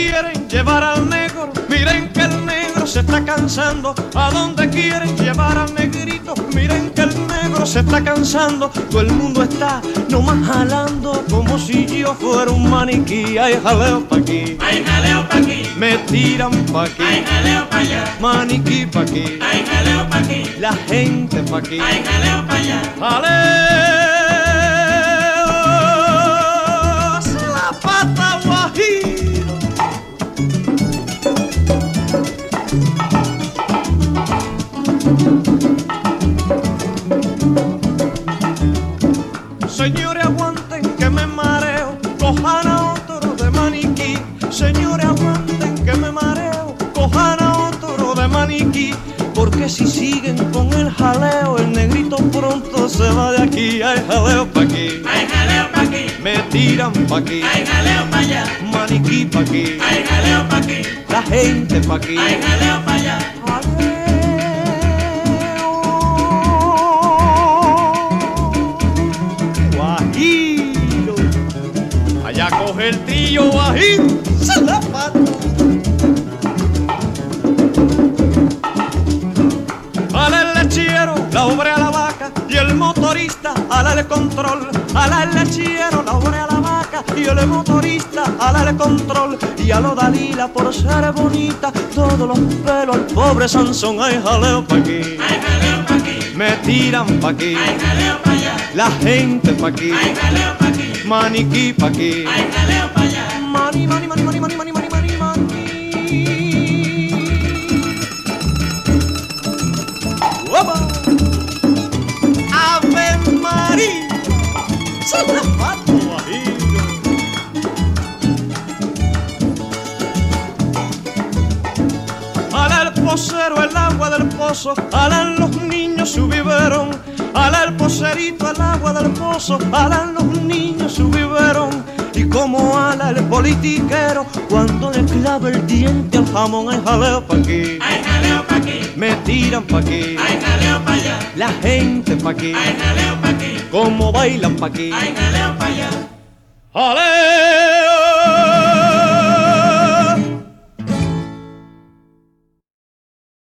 quieren llevar al negro, miren que el negro se está cansando. A donde quieren llevar al negrito, miren que el negro se está cansando. Todo el mundo está nomás jalando como si yo fuera un maniquí. Ay, jaleo pa' aquí, ay, jaleo pa' aquí, me tiran pa' aquí, ay, jaleo pa' allá, maniquí pa' aquí, ay, jaleo pa' aquí, la gente pa' aquí, ay, jaleo pa' allá. Jaleo, se la pata guajiro. Señores, aguanten que me mareo, cojan a otro de maniquí. Señores, aguanten que me mareo, cojan a otro de maniquí. Porque si siguen con el jaleo, el negrito pronto se va de aquí. Ay, jaleo pa' aquí, Ay, jaleo pa' aquí, me tiran pa' aquí, ay, jaleo pa' allá, maniquí pa' aquí, ay, jaleo pa' aquí, la gente pa' aquí. ay, jaleo pa' allá. Guajiro, allá coge el trillo guajiro, se la pata. Ala el lechero, la obra a la vaca y el motorista ala el control. Ala el lechero, la obra a la vaca y el motorista ala el control. Y a lo Dalila por ser bonita, todos los pelos al pobre Sansón. Ay, jaleo pa' aquí, Ay, jaleo pa' aquí, me tiran pa' aquí, ay, jaleo pa' allá, la gente pa' aquí, ay, jaleo pa' aquí, maniquí pa' aquí, ay, jaleo pa' allá. mani, mani, mani, mani, mani, mani, mani, mani, mani. ¡Opa! ¡Ave María! ¡Zapato guajiro! Ala el posero el agua del pozo, alan los niños su biberón. Ala el poserito el agua del pozo, alan los niños su biberón. Y como ala el politiquero cuando le clava el diente al jamón. Ay, jaleo pa' aquí, Ay, jaleo pa' aquí, me tiran pa' aquí, ay, jaleo pa' allá, la gente pa' aquí, ay, jaleo pa' aquí, como bailan pa' aquí. ay, jaleo pa' allá. ¡Ale!